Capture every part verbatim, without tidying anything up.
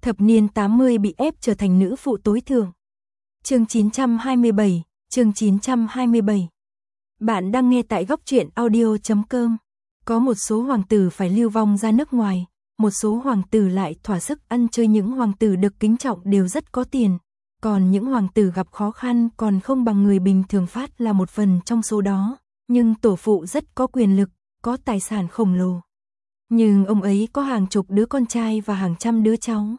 Thập niên tám mươi bị ép trở thành nữ phụ tối thượng. Chương chín trăm hai mươi bảy, chương chín trăm hai mươi bảy. Bạn đang nghe tại góc truyện audio chấm com. Có một số hoàng tử phải lưu vong ra nước ngoài, một số hoàng tử lại thỏa sức ăn chơi. Những hoàng tử được kính trọng đều rất có tiền, còn những hoàng tử gặp khó khăn còn không bằng người bình thường. Phát là một phần trong số đó, nhưng tổ phụ rất có quyền lực, có tài sản khổng lồ. Nhưng ông ấy có hàng chục đứa con trai và hàng trăm đứa cháu.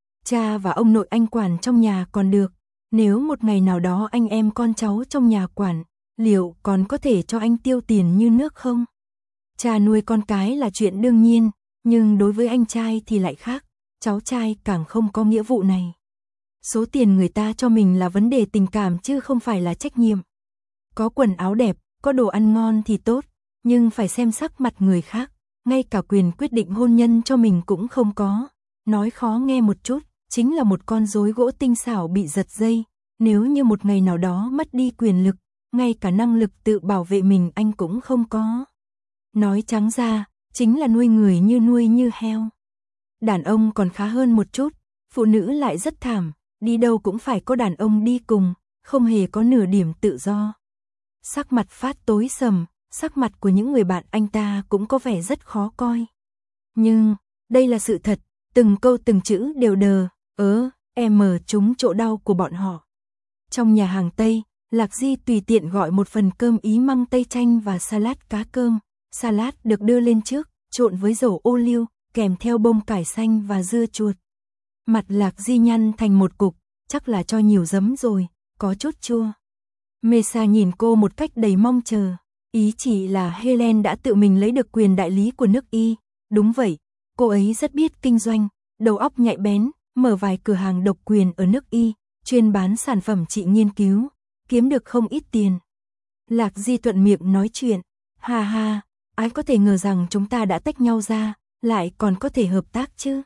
Cha và ông nội anh quản trong nhà còn được, nếu một ngày nào đó anh em con cháu trong nhà quản, liệu còn có thể cho anh tiêu tiền như nước không? Cha nuôi con cái là chuyện đương nhiên, nhưng đối với anh trai thì lại khác, cháu trai càng không có nghĩa vụ này. Số tiền người ta cho mình là vấn đề tình cảm chứ không phải là trách nhiệm. Có quần áo đẹp, có đồ ăn ngon thì tốt, nhưng phải xem sắc mặt người khác, ngay cả quyền quyết định hôn nhân cho mình cũng không có. Nói khó nghe một chút, chính là một con rối gỗ tinh xảo bị giật dây. Nếu như một ngày nào đó mất đi quyền lực, ngay cả năng lực tự bảo vệ mình anh cũng không có. Nói trắng ra, chính là nuôi người như nuôi như heo. Đàn ông còn khá hơn một chút, phụ nữ lại rất thảm, đi đâu cũng phải có đàn ông đi cùng, không hề có nửa điểm tự do. Sắc mặt Phát tối sầm, sắc mặt của những người bạn anh ta cũng có vẻ rất khó coi. Nhưng, đây là sự thật, từng câu từng chữ đều đờ, ớ, em mở trúng chỗ đau của bọn họ. Trong nhà hàng Tây, Lạc Di tùy tiện gọi một phần cơm ý măng tây chanh và salad cá cơm. Salad được đưa lên trước, trộn với dầu ô liu, kèm theo bông cải xanh và dưa chuột. Mặt Lạc Di nhăn thành một cục, chắc là cho nhiều giấm rồi, có chút chua. Mesa nhìn cô một cách đầy mong chờ, ý chỉ là Helen đã tự mình lấy được quyền đại lý của nước Y. Đúng vậy, cô ấy rất biết kinh doanh, đầu óc nhạy bén, mở vài cửa hàng độc quyền ở nước Y, chuyên bán sản phẩm chị nghiên cứu, kiếm được không ít tiền. Lạc Di thuận miệng nói chuyện, ha ha, ai có thể ngờ rằng chúng ta đã tách nhau ra, lại còn có thể hợp tác chứ.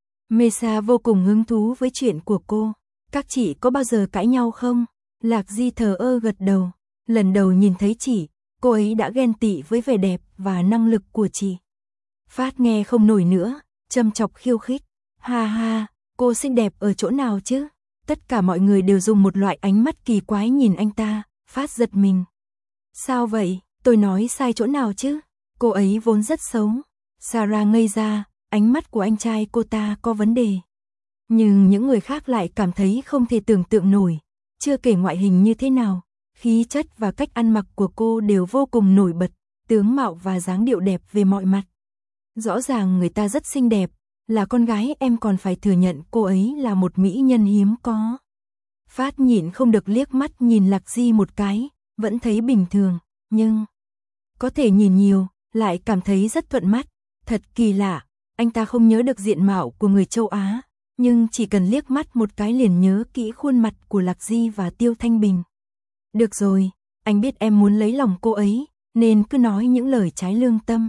Mesa vô cùng hứng thú với chuyện của cô. Các chị có bao giờ cãi nhau không? Lạc Di thờ ơ gật đầu. Lần đầu nhìn thấy chị, cô ấy đã ghen tị với vẻ đẹp và năng lực của chị. Phát nghe không nổi nữa, châm chọc khiêu khích. Ha ha, cô xinh đẹp ở chỗ nào chứ? Tất cả mọi người đều dùng một loại ánh mắt kỳ quái nhìn anh ta. Phát giật mình. Sao vậy? Tôi nói sai chỗ nào chứ? Cô ấy vốn rất xấu. Sarah ngây ra, ánh mắt của anh trai cô ta có vấn đề. Nhưng những người khác lại cảm thấy không thể tưởng tượng nổi. Chưa kể ngoại hình như thế nào, khí chất và cách ăn mặc của cô đều vô cùng nổi bật, tướng mạo và dáng điệu đẹp về mọi mặt. Rõ ràng người ta rất xinh đẹp, là con gái em còn phải thừa nhận cô ấy là một mỹ nhân hiếm có. Phát nhịn không được liếc mắt nhìn Lạc Di một cái, vẫn thấy bình thường, nhưng có thể nhìn nhiều, lại cảm thấy rất thuận mắt. Thật kỳ lạ, anh ta không nhớ được diện mạo của người châu Á, nhưng chỉ cần liếc mắt một cái liền nhớ kỹ khuôn mặt của Lạc Di và Tiêu Thanh Bình. Được rồi, anh biết em muốn lấy lòng cô ấy, nên cứ nói những lời trái lương tâm.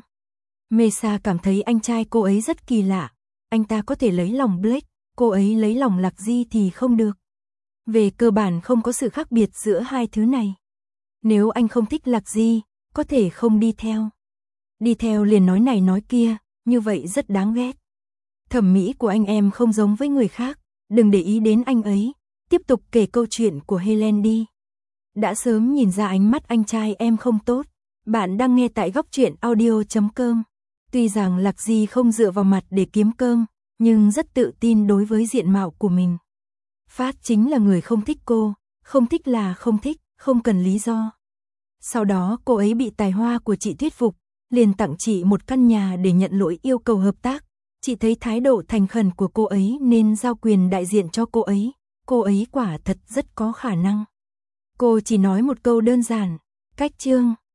Mesa cảm thấy anh trai cô ấy rất kỳ lạ, anh ta có thể lấy lòng Blake, cô ấy lấy lòng Lạc Di thì không được. Về cơ bản không có sự khác biệt giữa hai thứ này. Nếu anh không thích Lạc Di, có thể không đi theo. Đi theo liền nói này nói kia, như vậy rất đáng ghét. Thẩm mỹ của anh em không giống với người khác, đừng để ý đến anh ấy, tiếp tục kể câu chuyện của Helen đi. Đã sớm nhìn ra ánh mắt anh trai em không tốt. Bạn đang nghe tại góc truyện audio chấm com. Tuy rằng Lạc Di không dựa vào mặt để kiếm cơm, nhưng rất tự tin đối với diện mạo của mình. Phát chính là người không thích cô, không thích là không thích, không cần lý do. Sau đó cô ấy bị tài hoa của chị thuyết phục, liền tặng chị một căn nhà để nhận lỗi yêu cầu hợp tác. Chị thấy thái độ thành khẩn của cô ấy nên giao quyền đại diện cho cô ấy. Cô ấy quả thật rất có khả năng. Cô chỉ nói một câu đơn giản, cách chương.